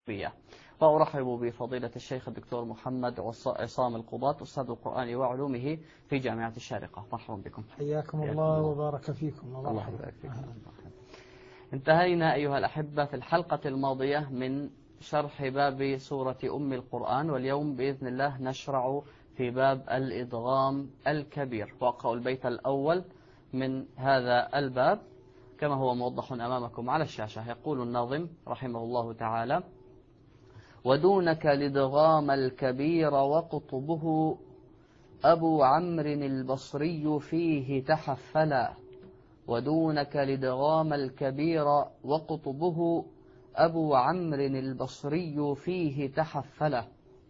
فيها. وأرحب بفضيلة الشيخ الدكتور محمد عصام القضاة أستاذ القرآن وعلومه في جامعة الشارقة. مرحبا بكم. حياكم الله وبارك فيكم. الله يبارك فيكم. انتهينا أيها الأحبة في الحلقة الماضية من شرح باب سورة أم القرآن، واليوم بإذن الله نشرع في باب الإدغام الكبير، وأقرأ البيت الأول من هذا الباب كما هو موضح أمامكم على الشاشة. يقول الناظم رحمه الله تعالى: ودونك الإدغام الكبير وقطبه أبو عمرو البصري فيه تحفلا. ودونك الإدغام الكبير وقطبه أبو عمرو البصري فيه تحفلا.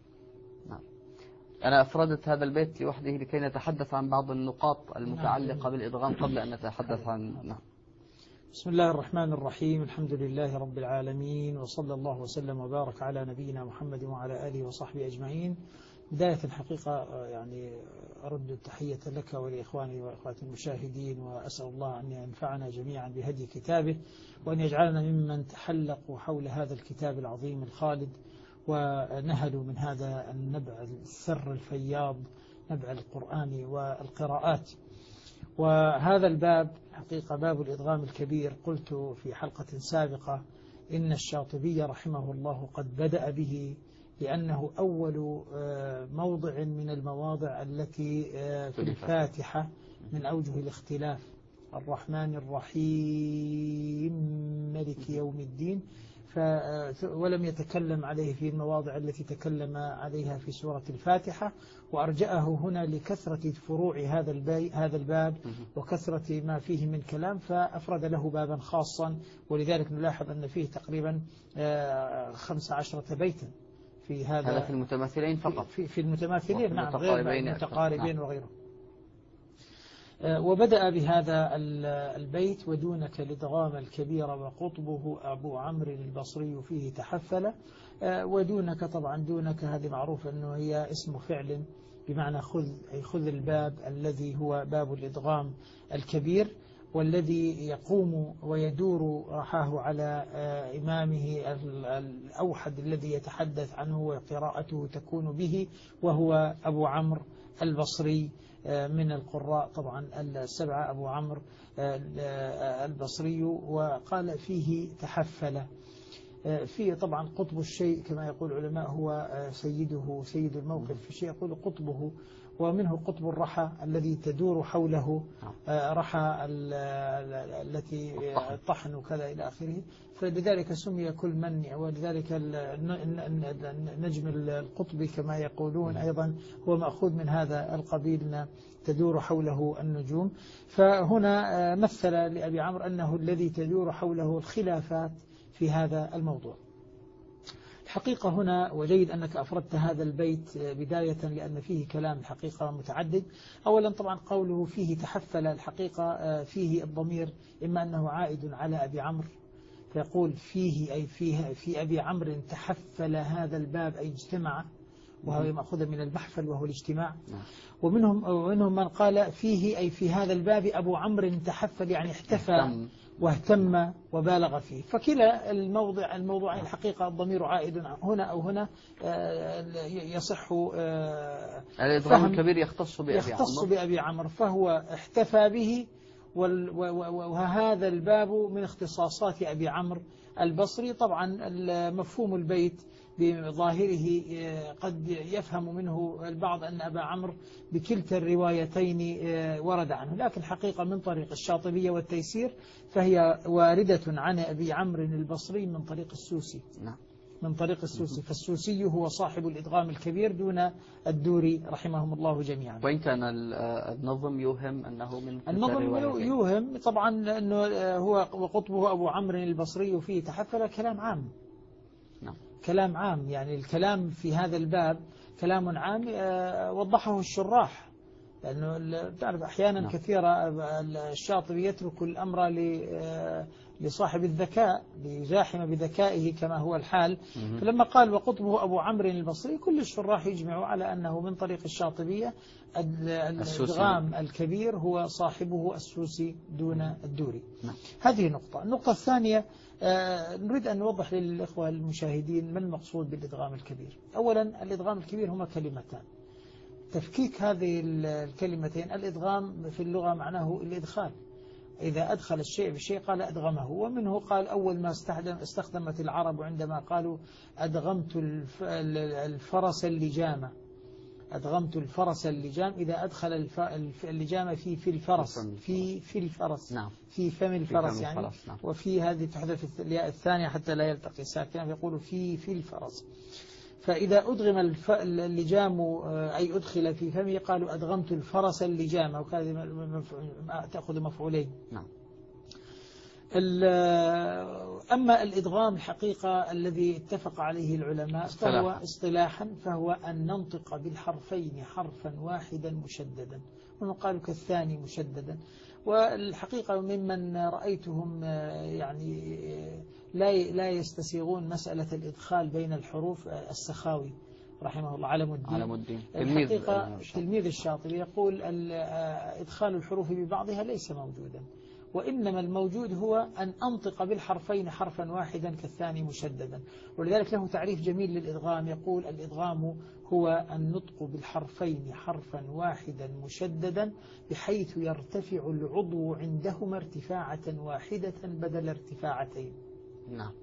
أنا أفردت هذا البيت لوحده لكي نتحدث عن بعض النقاط المتعلقة بالإدغام قبل أن نتحدث عن بسم الله الرحمن الرحيم. الحمد لله رب العالمين، وصلى الله وسلم وبارك على نبينا محمد وعلى آله وصحبه أجمعين. بداية الحقيقة يعني أرد التحية لك ولإخواني وإخواتي المشاهدين، وأسأل الله أن ينفعنا جميعا بهدي كتابه، وأن يجعلنا ممن تحلقوا حول هذا الكتاب العظيم الخالد ونهلوا من هذا النبع الثر الفياض، نبع القرآن والقراءات. وهذا الباب حقيقة باب الإدغام الكبير، قلت في حلقة سابقة إن الشاطبي رحمه الله قد بدأ به لأنه أول موضع من المواضع التي في الفاتحة من أوجه الاختلاف. الرحمن الرحيم ملك يوم الدين، ولم يتكلم عليه في المواضع التي تكلم عليها في سورة الفاتحة، وأرجأه هنا لكثرة فروع هذا الباب وكثرة ما فيه من كلام، فأفرد له بابا خاصا. ولذلك نلاحظ أن فيه تقريبا 15 بيتا في هذا في المتماثلين فقط، في المتماثلين، نعم، غير المتقاربين وغيره. وبدأ بهذا البيت: ودونك الإدغام الكبير وقطبه أبو عمرو البصري فيه تحفل. ودونك طبعا دونك هذه معروف أنه هي اسم فعل بمعنى خذ، أي خذ الباب الذي هو باب الإدغام الكبير، والذي يقوم ويدور رحاه على إمامه الأوحد الذي يتحدث عنه وقراءته تكون به، وهو أبو عمرو البصري من القراء طبعا السبعة، أبو عمرو البصري. وقال فيه تحفل. فيه طبعا قطب الشيء كما يقول العلماء هو سيده، سيد الموقف في الشيء يقول قطبه، ومنه قطب الرحى الذي تدور حوله رحى التي الطحن وكذا إلى آخره، فلذلك سمي كل من. ولذلك النجم القطبي كما يقولون أيضا هو مأخوذ من هذا القبيل، تدور حوله النجوم. فهنا مثل لأبي عمرو أنه الذي تدور حوله الخلافات في هذا الموضوع. الحقيقة هنا وجيد أنك أفردت هذا البيت بداية لأن فيه كلام الحقيقة متعدد. أولا طبعا قوله فيه تحفل، الحقيقة فيه الضمير إما أنه عائد على أبي عمرو، فيقول فيه أي في أبي عمرو تحفل هذا الباب أي اجتمع، وهو مأخوذ من المحفل وهو الاجتماع. ومنهم من قال فيه أي في هذا الباب أبو عمرو تحفل يعني احتفى واهتم وبالغ فيه. فكلا الموضوعين الحقيقة الضمير عائد هنا أو هنا يصح الإدغام الكبير يختص بأبي عمرو، فهو احتفى به. وهذا الباب من اختصاصات أبي عمرو البصري. طبعا مفهوم البيت بظاهره قد يفهم منه البعض أن أبا عمرو بكلتا الروايتين ورد عنه، لكن حقيقة من طريق الشاطبية والتيسير فهي واردة عن أبي عمرو البصري من طريق السوسي. من طريق السوسي، فالسوسي هو صاحب الإدغام الكبير دون الدوري رحمهم الله جميعا. وإن كان النظم يوهم أنه من النظم يوهم طبعا أنه هو وقطبه أبو عمرو البصري فيه تحفل كلام عام. كلام عام، يعني الكلام في هذا الباب كلام عام وضحه الشراح لأنه تعرف أحيانا كثيرة الشاطبي يترك الأمر لصاحب الذكاء ليزاحم بذكائه كما هو الحال. فلما قال وقطبه أبو عمرو البصري كل الشراح يجمعوا على أنه من طريق الشاطبية الإدغام الكبير هو صاحبه السوسي دون الدوري. هذه نقطة. النقطة الثانية نريد أن نوضح للإخوة المشاهدين ما المقصود بالإدغام الكبير. أولا الإدغام الكبير هما كلمتان، تفكيك هذه الكلمتين. الإدغام في اللغة معناه الإدخال، إذا أدخل الشيء بشيء قال أدغمه، ومنه قال أول ما استخدمت العرب عندما قالوا أدغمت الفرس اللجام، أدغمت الفرس اللجام، إذا أدخل اللجام في الفرس في الفرس في فم الفرس يعني، وفي هذه تحذف الياء الثانية حتى لا يلتقي ساكنا، يقول في الفرس. فإذا أدغم اللجام أي أدخل في فمه قالوا أدغمت الفرس اللجام، وكذا تأخذ مفعولين. أما الإدغام الحقيقة الذي اتفق عليه العلماء فهو اصطلاحا فهو أن ننطق بالحرفين حرفا واحدا مشددا، ونقال كالثاني مشددا. والحقيقة ممن رأيتهم يعني لا يستسيغون مسألة الإدخال بين الحروف السخاوي رحمه الله علم الدين الحقيقة تلميذ الشاطبي يقول إدخال الحروف ببعضها ليس موجودا، وإنما الموجود هو أن أنطق بالحرفين حرفا واحدا كالثاني مشددا. ولذلك له تعريف جميل للإدغام، يقول الإدغام هو النطق بالحرفين حرفا واحدا مشددا بحيث يرتفع العضو عندهما ارتفاعة واحدة بدل ارتفاعتين. نعم.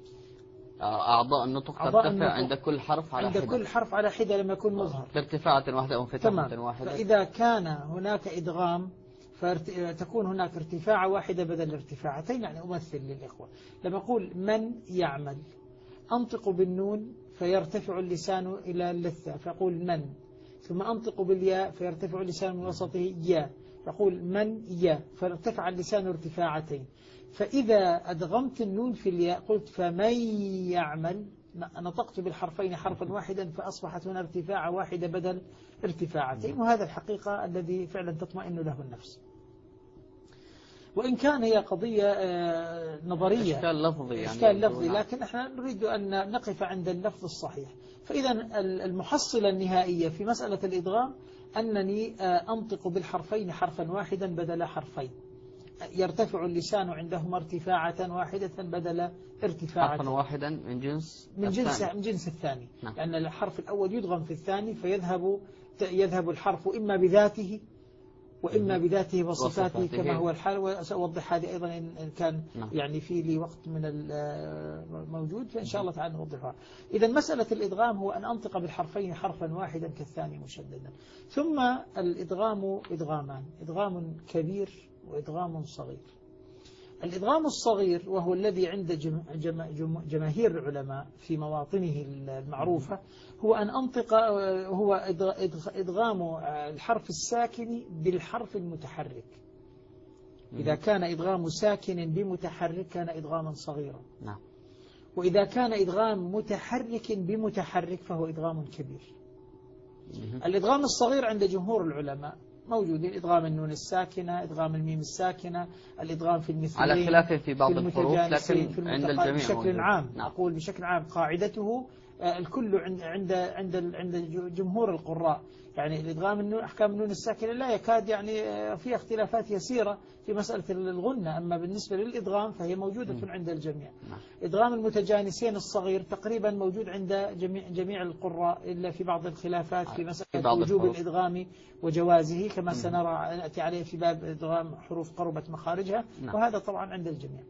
أعضاء النطق ترتفع عند كل حرف على حدة، عند كل حرف على حدة لما يكون مظهر بارتفاعة واحدة أو انفتاحة واحدة. فإذا كان هناك إدغام فتكون هناك ارتفاع واحدة بدل ارتفاعتين. يعني أمثل للإخوة لما أقول من يعمل، أنطق بالنون فيرتفع اللسان إلى اللثة فأقول من، ثم أنطق بالياء فيرتفع اللسان من وسطه يا، فأقول من يا، فارتفع اللسان ارتفاعتين. فإذا أدغمت النون في الياء قلت فمن يعمل، نطقت بالحرفين حرفا واحدا فأصبحت هنا ارتفاع واحدة بدل ارتفاعتين. وهذا الحقيقة الذي فعلا تطمئن له النفس، وإن كان هي قضية نظرية إشكال لفظي لكن احنا نريد أن نقف عند اللفظ الصحيح. فإذا المحصلة النهائية في مسألة الإدغام أنني أنطق بالحرفين حرفا واحدا بدل حرفين، يرتفع اللسان عندهما ارتفاعة واحدة بدل ارتفاعة حرفا واحدا من جنس الثاني. لأن الحرف الأول يدغم في الثاني فيذهب الحرف إما بذاته وإما بذاته وصفاته كما هو الحال، وسأوضح هذه أيضا إن كان يعني في لي وقت من الموجود فإن شاء الله تعالى نوضحها. إذا مسألة الإدغام هو أن أنطق بالحرفين حرفا واحدا كالثاني مشددا. ثم الإدغام إدغامان، إدغام كبير وإدغام صغير. الإدغام الصغير وهو الذي عند جماهير العلماء في مواطنه المعروفة هو أن أنطق، هو إدغام الحرف الساكن بالحرف المتحرك. إذا كان إدغام ساكن بمتحرك كان إدغاما صغيرا، وإذا كان إدغام متحرك بمتحرك فهو إدغام كبير. الإدغام الصغير عند جمهور العلماء موجودين، إدغام النون الساكنة، إدغام الميم الساكنة، الإدغام في المثلين على خلاف في بعض الحروف لكن عند الجميع بشكل عام. أقول بشكل عام قاعدته الكل عند جمهور القراء. يعني الإدغام النون، أحكام النون الساكنة لا يكاد يعني فيها اختلافات يسيرة في مسألة الغنة، أما بالنسبة للإدغام فهي موجودة عند الجميع. إدغام المتجانسين الصغير تقريبا موجود عند جميع القراء إلا في بعض الخلافات في مسألة وجوب الإدغام وجوازه كما سنرى نأتي عليه في باب إدغام حروف قربت مخارجها، وهذا طبعا عند الجميع.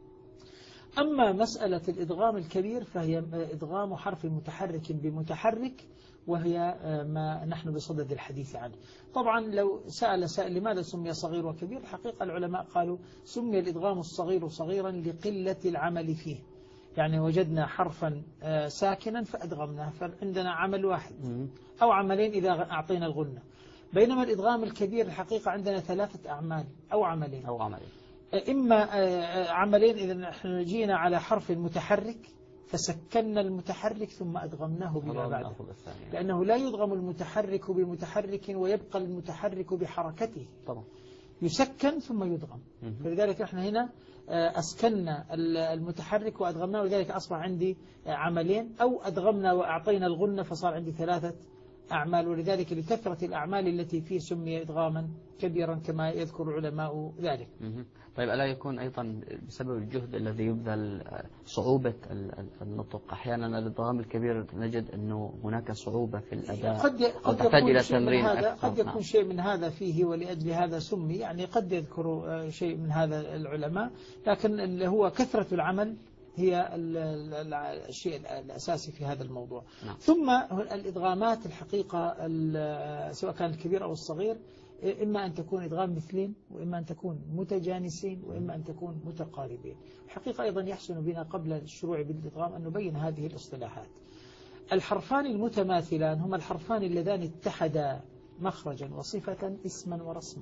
أما مسألة الإدغام الكبير فهي إدغام حرف متحرك بمتحرك، وهي ما نحن بصدد الحديث عنه. طبعا لو سأل سائل لماذا سمي صغير وكبير، الحقيقة العلماء قالوا سمي الإدغام الصغير صغيرا لقلة العمل فيه. يعني وجدنا حرفا ساكنا فأدغمناه، فعندنا عمل واحد أو عملين إذا أعطينا الغنة. بينما الإدغام الكبير الحقيقة عندنا 3 أعمال أو عملين. إما عملين إذا نحن جينا على حرف متحرك فسكنا المتحرك ثم أدغمناه بما بعده، لأنه لا يدغم المتحرك بمتحرك ويبقى المتحرك بحركته طبعا، يسكن ثم يدغم. فلذلك احنا هنا أسكننا المتحرك وأدغمناه، ولذلك أصبح عندي عملين، أو أدغمنا وأعطينا الغنة فصار عندي 3 أعمال، ولذلك لكثرة الأعمال التي فيه سمي إدغاما كبيرا كما يذكر العلماء ذلك. طيب، ألا يكون أيضا بسبب الجهد الذي يبذل صعوبة النطق؟ أحيانا الإدغام الكبير نجد أنه هناك صعوبة في الأداء، قد تحتاج إلى تمرين أكثر. قد يكون شيء من هذا فيه، ولأجل هذا سمي، يعني قد يذكر شيء من هذا العلماء، لكن اللي هو كثرة العمل هي الشيء الأساسي في هذا الموضوع. نعم. ثم الإدغامات الحقيقة سواء كان الكبير أو الصغير، إما أن تكون إدغام مثلين، وإما أن تكون متجانسين، وإما أن تكون متقاربين. الحقيقة أيضا يحسن بنا قبل الشروع بالإدغام أن نبين هذه الاصطلاحات. الحرفان المتماثلان هما الحرفان اللذان اتحدا مخرجا وصفة اسما ورسما.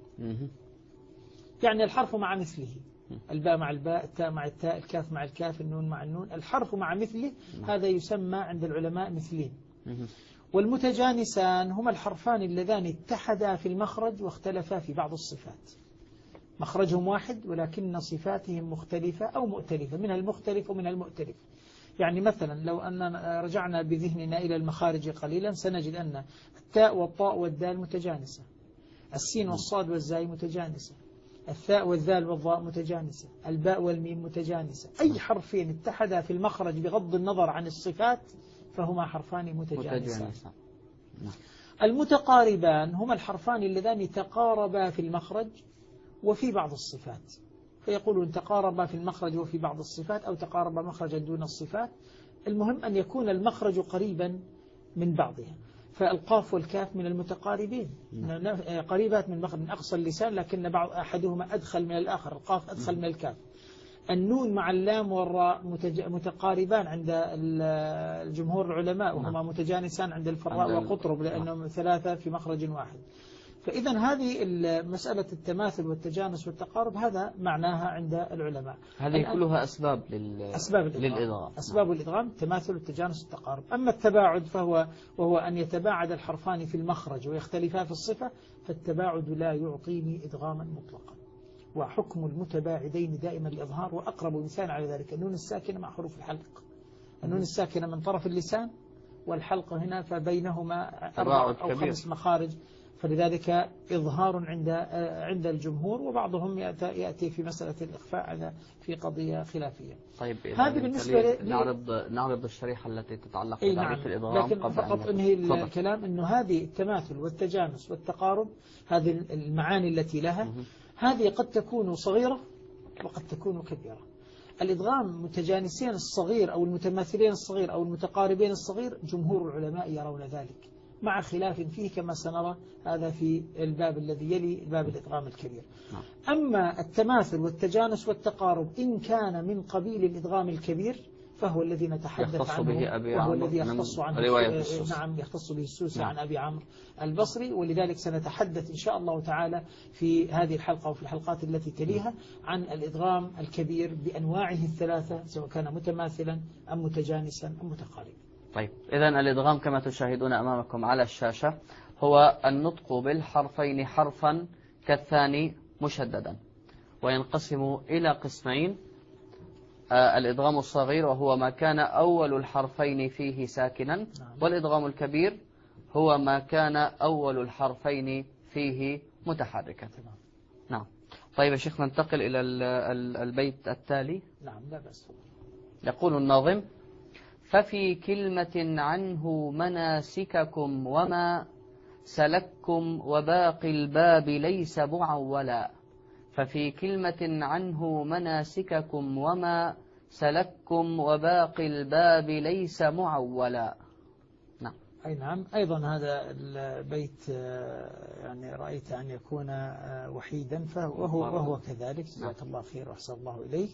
يعني الحرف مع مثله، الباء مع الباء، التاء مع التاء، الكاف مع الكاف، النون مع النون، الحرف مع مثله، هذا يسمى عند العلماء مثلين. والمتجانسان هما الحرفان اللذان اتحدا في المخرج واختلفا في بعض الصفات. مخرجهم واحد ولكن صفاتهم مختلفة أو مؤتلفة، منها المختلف ومنها المؤتلف. يعني مثلا لو أننا رجعنا بذهننا إلى المخارج قليلا سنجد أن التاء والطاء والدال متجانسة، السين والصاد والزاي متجانسة، الثاء والذال والضاء متجانسة، الباء والميم متجانسة. أي حرفين اتحدا في المخرج بغض النظر عن الصفات فهما حرفان متجانسان. المتقاربان هما الحرفان اللذان تقاربا في المخرج وفي بعض الصفات، فيقولون تقاربا في المخرج وفي بعض الصفات، أو تقاربا مخرجا دون الصفات. المهم أن يكون المخرج قريبا من بعضها. فالقاف والكاف من المتقاربين، قريبات من المخرج، من أقصى اللسان، لكن أحدهما أدخل من الآخر، القاف أدخل من الكاف. النون مع اللام والراء متقاربان عند الجمهور العلماء، وهما متجانسان عند الفراء وقطرب، لأنهم 3 في مخرج واحد. فإذا هذه مسألة التماثل والتجانس والتقارب هذا معناها عند العلماء. هذه كلها أسباب للإدغام. أسباب الإدغام التماثل والتجانس والتقارب. أما التباعد وهو أن يتباعد الحرفان في المخرج ويختلفا في الصفة، فالتباعد لا يعطيني إدغاما مطلقا. وحكم المتباعدين دائما الإظهار، وأقرب مثال على ذلك النون الساكنة مع حروف الحلق. النون الساكنة من طرف اللسان، والحلق هنا فبينهما 4 أو 5 مخارج، فلذلك إظهار عند الجمهور، وبعضهم يأتي في مسألة الإخفاء في قضية خلافية. طيب، هذه بالنسبة نعرض الشريحة التي تتعلق بتعريف الإدغام، لكن فقط انهي الكلام أنه هذه التماثل والتجانس والتقارب، هذه المعاني التي لها، هذه قد تكون صغيرة وقد تكون كبيرة. الإدغام متجانسين الصغير أو المتماثلين الصغير أو المتقاربين الصغير، جمهور العلماء يرون ذلك، مع خلاف فيه كما سنرى هذا في الباب الذي يلي باب الإدغام الكبير. أما التماثل والتجانس والتقارب إن كان من قبيل الإدغام الكبير فهو الذي نتحدث عنه، وهو الذي يختص عنه يختص به السوسي عن أبي عمرو البصري. ولذلك سنتحدث إن شاء الله تعالى في هذه الحلقة وفي الحلقات التي تليها عن الإدغام الكبير بأنواعه ال3، سواء كان متماثلا أم متجانسا أم متقاربا. طيب، إذن الإدغام كما تشاهدون أمامكم على الشاشة هو النطق بالحرفين حرفا كالثاني مشددا، وينقسم إلى قسمين: الإدغام الصغير وهو ما كان أول الحرفين فيه ساكنا، والإدغام الكبير هو ما كان أول الحرفين فيه متحركا. نعم. طيب يا شيخ، ننتقل إلى البيت التالي. نعم، لا بأس. يقول الناظم: ففي كلمة عنه مناسككم وما سلككم وباقي الباب ليس معولا. ففي كلمة عنه مناسككم وما سلككم وباقي الباب ليس معولا. نعم. أي نعم. أيضا هذا البيت يعني رأيت أن يكون وحيدا، وهو كذلك. جزاك الله خير وأحسن الله إليك.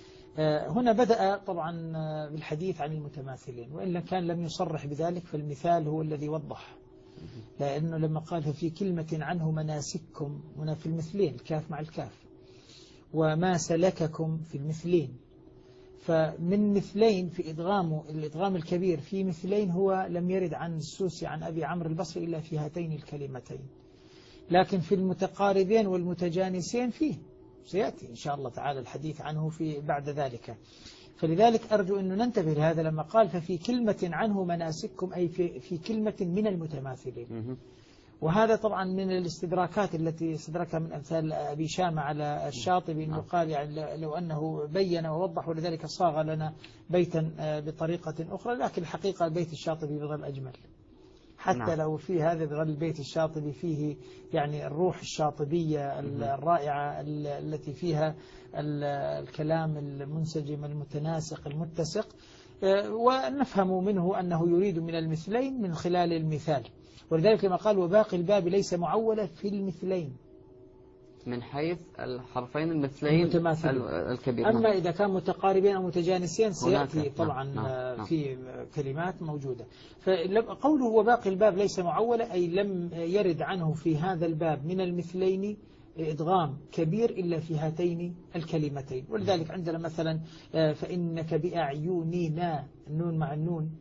هنا بدأ طبعا بالحديث عن المتماثلين، وإن كان لم يصرح بذلك فالمثال هو الذي وضح، لأنه لما قال في كلمة عنه مناسككم، هنا في المثلين الكاف مع الكاف، وما سلككم في المثلين، فمن مثلين في إدغامه الإدغام الكبير في مثلين هو لم يرد عن السوسي عن أبي عمرو البصري إلا في هاتين الكلمتين، لكن في المتقاربين والمتجانسين فيه سيأتي إن شاء الله تعالى الحديث عنه في بعد ذلك. فلذلك أرجو أن ننتبه لهذا لما قال ففي كلمة عنه مناسككم، أي في كلمة من المتماثلين. وهذا طبعا من الاستدراكات التي استدركها من أمثال أبي شامة على الشاطبي، أنه قال يعني لو أنه بين ووضح، ولذلك صاغ لنا بيتا بطريقة أخرى، لكن الحقيقة بيت الشاطبي بظل أجمل حتى لو في هذا بظل البيت الشاطبي فيه يعني الروح الشاطبية الرائعة التي فيها الكلام المنسجم المتناسق المتسق، ونفهم منه أنه يريد من المثلين من خلال المثال. ولذلك لما قال وباقي الباب ليس معولة في المثلين من حيث الحرفين المثلين الكبير. أما إذا كان متقاربين أو متجانسين سيأتي طبعا في كلمات موجودة. فقوله وباقي الباب ليس معولة أي لم يرد عنه في هذا الباب من المثلين إدغام كبير إلا في هاتين الكلمتين. ولذلك عندنا مثلا فإنك بأعيننا النون مع النون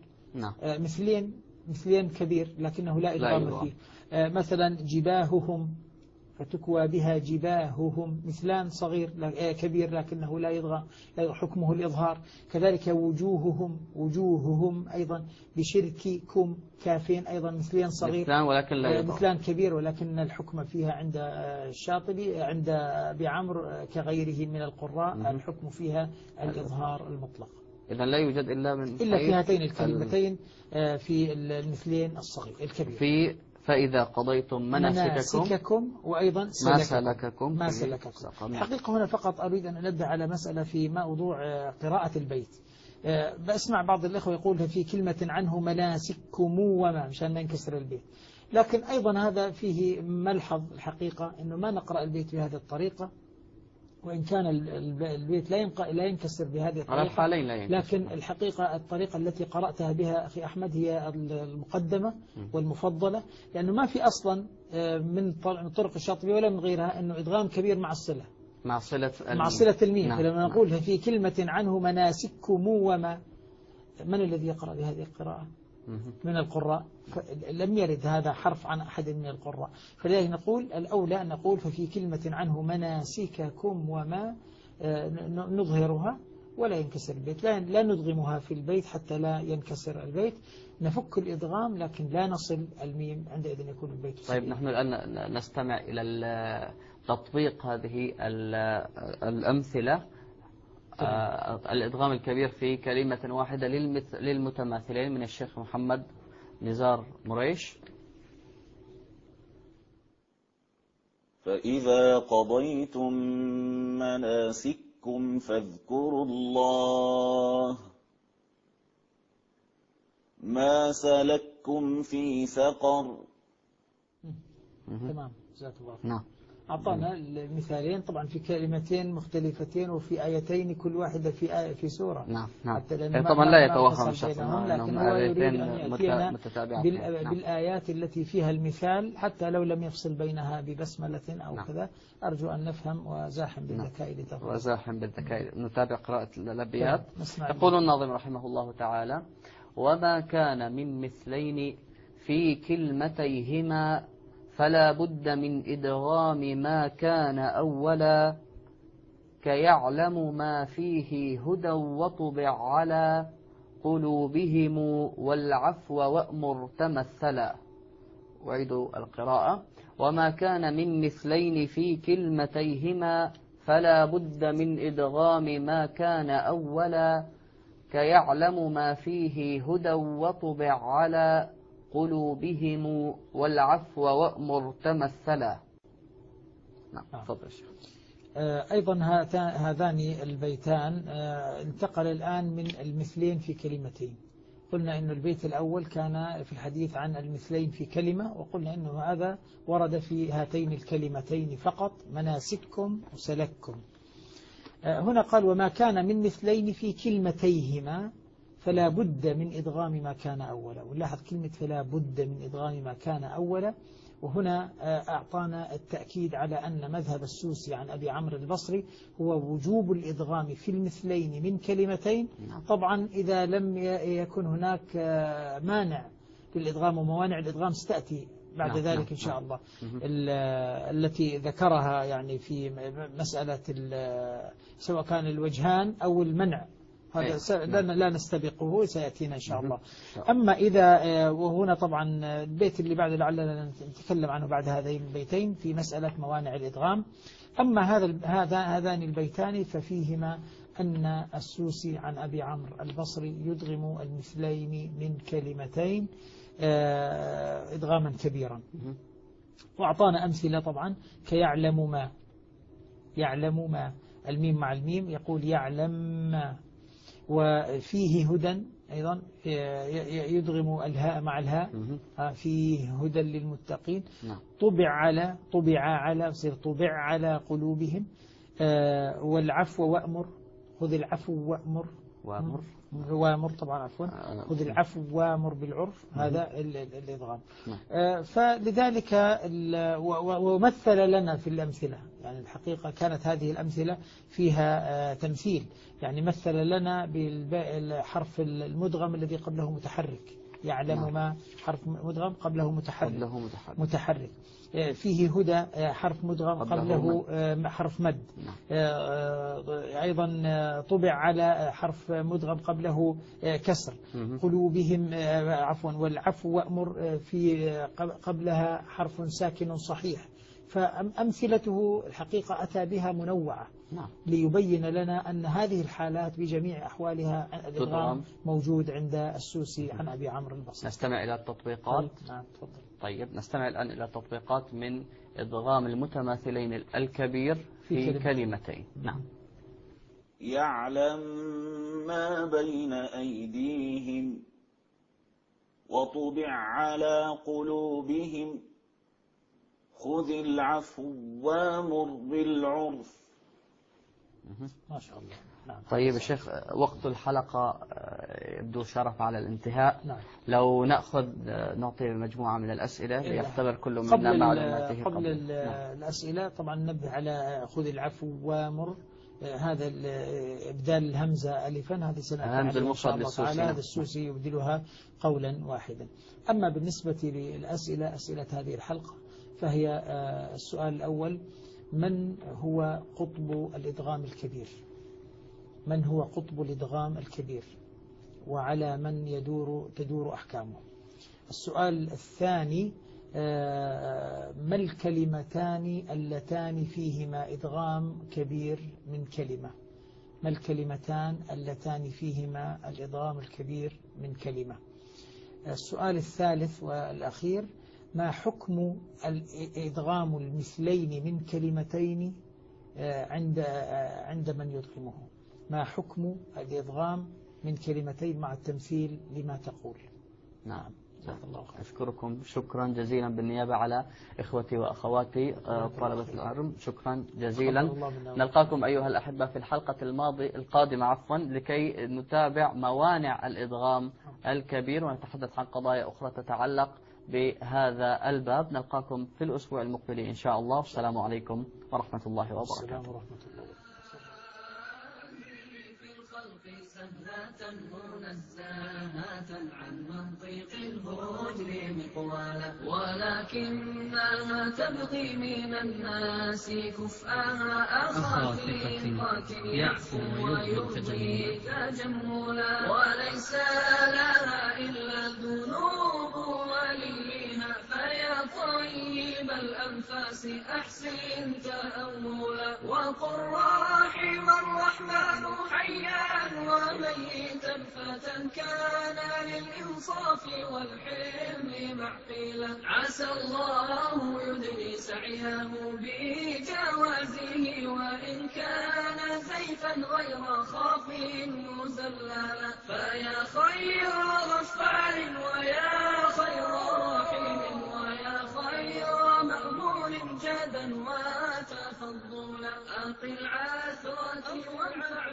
مثلين كبير لكنه لا إدغام فيه. مثلا جباههم فتكوى بها جباههم مثلان صغير كبير لكنه لا يضغى حكمه الإظهار. كذلك وجوههم أيضا بشرككم كافين أيضا مثلين صغير مثلان ولكن لا يضغى، مثلان كبير ولكن الحكم فيها عند الشاطبي عند أبي عمرو كغيره من القراء الحكم فيها الإظهار المطلق. إذا لا يوجد إلا في هاتين الكلمتين في المثلين الصغير الكبير. في فإذا قضيتم مناسككم وأيضا ما سلككم. الحقيقة هنا فقط أريد أن أنبه على مسألة في موضوع قراءة البيت. بسمع بعض الأخوة يقول في كلمة عنه مناسككم وما مشان لا ينكسر البيت، لكن أيضا هذا فيه ملحظ الحقيقة أنه ما نقرأ البيت بهذه الطريقة، وإن كان البيت لا ينكسر بهذه الطريقة، لكن الحقيقة الطريقة التي قرأتها بها أخي أحمد هي المقدمة والمفضلة، لأنه ما في أصلا من طرق الشاطبي ولا من غيرها أنه إدغام كبير مع الصلة مع صلة الميم. فلما نقول في كلمة عنه مناسككم وما، من الذي يقرأ بهذه القراءة من القراء؟ لم يرد هذا حرف عن أحد من القراء. فلذلك نقول الأولى أن نقول ففي كلمة عنه مناسككم وما نظهرها ولا ينكسر البيت، لا ندغمها في البيت حتى لا ينكسر البيت، نفك الإدغام لكن لا نصل الميم، عندئذ يكون البيت طيب نحن الآن نستمع إلى تطبيق هذه الأمثلة. الإدغام الكبير في كلمة واحدة للمتماثلين من الشيخ محمد نزار مريش. فإذا قضيتم مناسككم فاذكروا الله ما سلككم في سقر. تمام جزاك الله. أعطانا المثالين طبعا في كلمتين مختلفتين وفي آيتين كل واحدة في سورة. نعم. طبعا لا يتوهم شخص لكن هو يريد أن يأتينا بالآيات التي فيها المثال حتى لو لم يفصل بينها ببسملة أو كذا. أرجو أن نفهم وزاحم بالذكاء نتابع قراءة الأبيات. يقول الناظم رحمه الله تعالى: وما كان من مثلين في كلمتيهما فلا بد من إدغام ما كان أولا كيعلم ما فيه هدى وطبع على قلوبهم والعفو وأمر تمثلا. أعيد القراءة: وما كان من مثلين في كلمتيهما فلا بد من إدغام ما كان أولا كيعلم ما فيه هدى وطبع على قلوبهم والعفو وأمر تمثلا. نعم تفضل الشيخ. أيضا هذان البيتان انتقل الآن من المثلين في كلمتين. قلنا إن البيت الأول كان في الحديث عن المثلين في كلمة، وقلنا إنه هذا ورد في هاتين الكلمتين فقط مناسككم وسلككم. هنا قال وما كان من مثلين في كلمتيهما فلا بد من إدغام ما كان أولا. ونلاحظ كلمة فلا بد من إدغام ما كان أولا، وهنا أعطانا التأكيد على أن مذهب السوسي عن أبي عمرو البصري هو وجوب الإدغام في المثلين من كلمتين، طبعا إذا لم يكن هناك مانع للإدغام، وموانع الإدغام ستأتي بعد ذلك إن شاء الله، التي ذكرها يعني في مسألة سواء كان الوجهان أو المنع، هذا لا نستبقه، سيأتينا إن شاء الله. أما إذا وهنا طبعا البيت اللي بعد لعلنا نتكلم عنه بعد هذين البيتين في مسألة موانع الإدغام. أما هذان البيتان ففيهما أن السوسي عن أبي عمرو البصري يدغم المثلين من كلمتين إدغاما كبيرا، وأعطانا أمثلة طبعا كيعلم ما، يعلم ما، الميم مع الميم يقول يعلم ما. وفيه هدى أيضا يدغم الهاء مع الهاء، فيه هدى للمتقين. طبع على يصير طبع على قلوبهم. والعفو وأمر، خذ العفو وامر طبعا عفوا، خذ العفو وامر بالعرف، هذا الإدغام. فلذلك ومثل لنا في الأمثلة، يعني الحقيقة كانت هذه الأمثلة فيها تمثيل، يعني مثل لنا بالحرف المدغم الذي قبله متحرك، يعلم ما حرف مدغم قبله متحرك. فيه هدى حرف مدغم قبله حرف مد. أيضا طبع على حرف مدغم قبله كسر. قلوبهم عفوا، والعفو وأمر في قبلها حرف ساكن صحيح. فأمثلته الحقيقة أتى بها منوعة ليبين لنا أن هذه الحالات بجميع أحوالها الإدغام موجود عند السوسي عن أبي عمرو البصري. نستمع إلى التطبيقات. نعم تفضل. طيب نستمع الآن إلى تطبيقات من إدغام المتماثلين الكبير في كلمتين. نعم. يعلم ما بين أيديهم وطبع على قلوبهم خذ العفو وامر بالعرف. ما شاء الله. نعم. طيب يا شيخ، وقت الحلقة يبدو شرف على الانتهاء. نعم. لو نعطي مجموعة من الأسئلة ليختبر كل منا معلوماته قبل الأسئلة. طبعا ننبه على خذ العفو وامر، هذا إبدال الهمزة ألفا، هذه سنة إن شاء الله تعالى، هذا السوسي يبدلها قولا واحدا. أما بالنسبة للأسئلة، أسئلة هذه الحلقة، فهي السؤال الأول: من هو قطب الإدغام الكبير؟ من هو قطب الإدغام الكبير وعلى من تدور أحكامه؟ السؤال الثاني: ما الكلمتان اللتان فيهما إدغام كبير من كلمة؟ ما الكلمتان اللتان فيهما الإدغام الكبير من كلمة؟ السؤال الثالث والأخير: ما حكم الإدغام المثلين من كلمتين عند من يدغمه؟ ما حكم الإدغام من كلمتين مع التمثيل لما تقول؟ نعم. أشكركم شكرا جزيلا بالنيابة على إخوتي وأخواتي طلبة العلم، شكرا جزيلا. نلقاكم أيها الأحبة في الحلقة القادمة لكي نتابع موانع الإدغام الكبير، ونتحدث عن قضايا أخرى تتعلق بهذا الباب. نلقاكم في الأسبوع المقبل إن شاء الله، والسلام عليكم ورحمة الله وبركاته. سهلة منزهة عن منطق الهجر مقوالا، ولكنها تبغي من الناس كفءها أخا ثقة يعفو ويرضي تجملا، وليس لها إلا الذنوب وليها، فيا طيب الأنفاس أحسن تأولا، وقل رحم الرحمن حيا وميتا فتى كان للإنصاف والحلم معقلا، عسى الله يدني سعيه بجوازه، وإن كان زيفا غير خاف مزللا، فيا خير غفار ويا خير رحيم ويا خير مأمون جدا وتفضلا، أقل عثرة والمعروف